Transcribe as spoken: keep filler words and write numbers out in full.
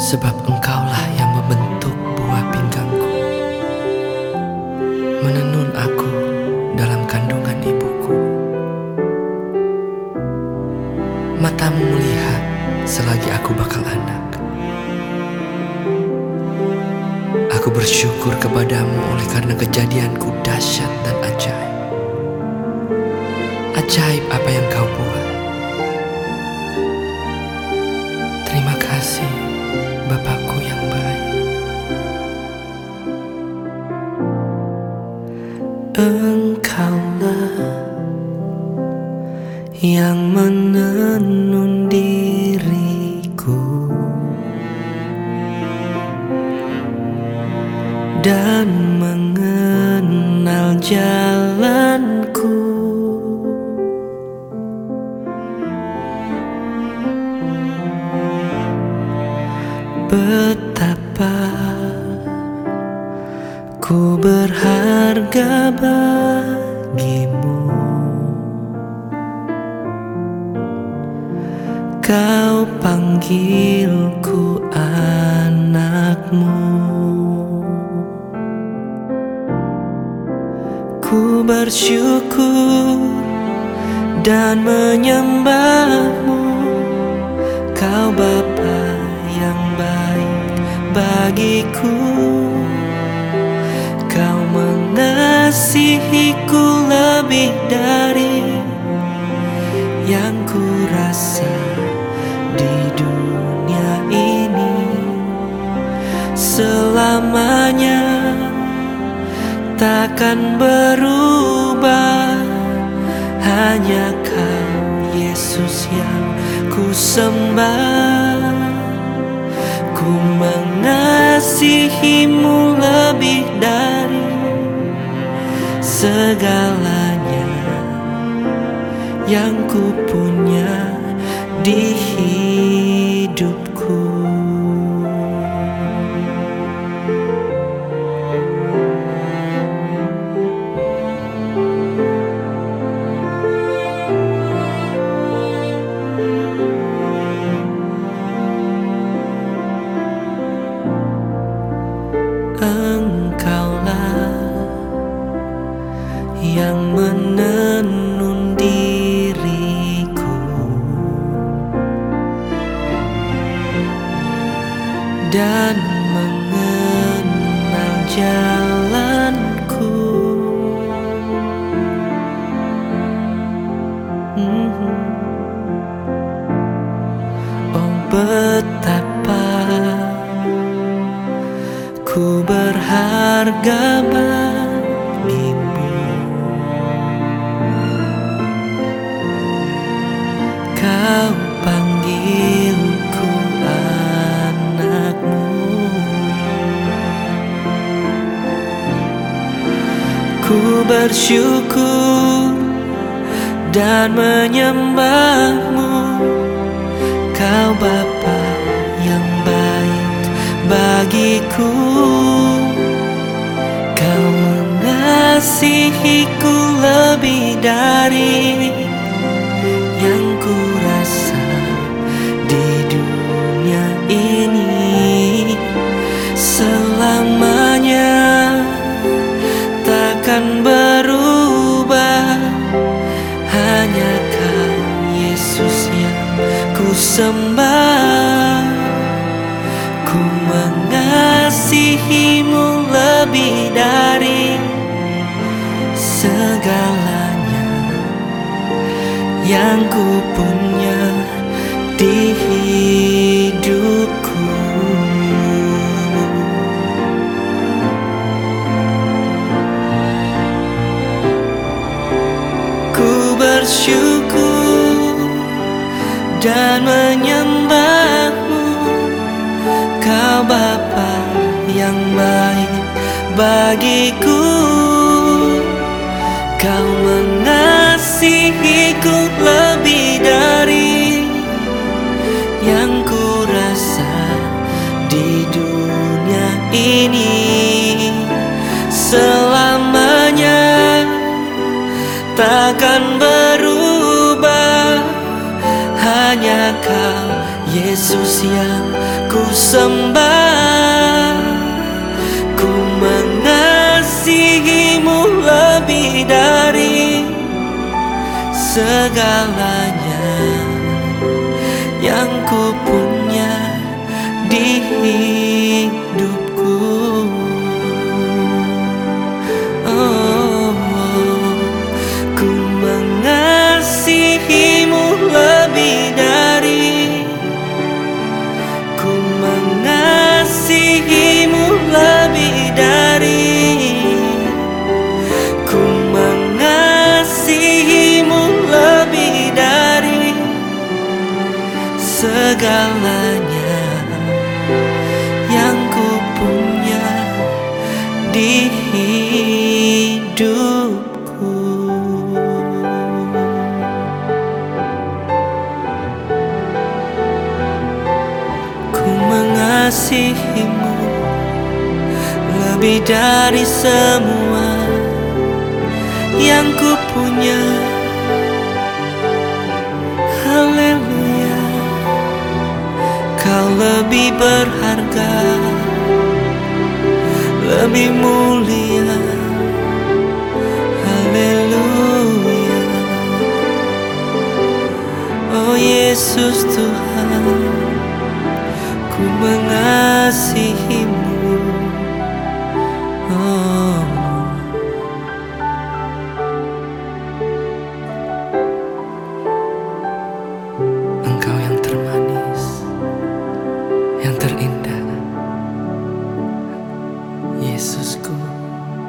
Sebab Engkaulah yang membentuk buah pinggangku, menenun aku dalam kandungan ibuku. Matamu melihat selagi aku bakal anak. Aku bersyukur kepadamu oleh karena kejadianku dahsyat dan ajaib. Ajaib apa yang kau buat. Terima kasih, Bapakku yang baik. Engkaulah yang menenun diriku dan mengenal jalanku. Betapa ku berharga bagimu. Kau panggilku anakmu. Ku bersyukur dan menyembahmu, Kau Bapa yang baik bagiku. Kau mengasihiku lebih dari yang ku rasa di dunia ini. Selamanya takkan berubah, hanya Kau Yesus yang ku sembah. Ku mengasihimu lebih dari segalanya yang ku punya di hidupku. Engkaulah yang menenun diriku dan mengenal jalanku. Mm-hmm. Oh, betapa ku berharga bagimu. Kau panggilku anakmu. Ku bersyukur dan menyembahmu, Kau Bapa yang baik bagiku. Kau mengasihiku lebih dari yang ku rasa di dunia ini. Selamanya takkan berubah, hanya Kau Yesus yang ku sembah. Ku mengasihimu lebih dari segalanya yang ku punya di hidupku. Ku bersyukur dan menyembahmu, Kau Bapa yang baik bagiku. Kau mengasihiku lebih dari yang ku rasa di dunia ini. Selamanya takkan berubah, hanya Kau Yesus yang ku sembah, ku mengasihimu lebih dari segalanya yang ku punya di hidupku. Oh, ku mengasihimu lebih dari, ku mengasihimu lebih dari, ku mengasihimu lebih dari segalanya yang ku punya di hidupku. Ku mengasihimu lebih dari semua yang ku punya. Haleluya, kau lebih berharga, lebih mulia. Haleluya, oh Yesus Tuhan.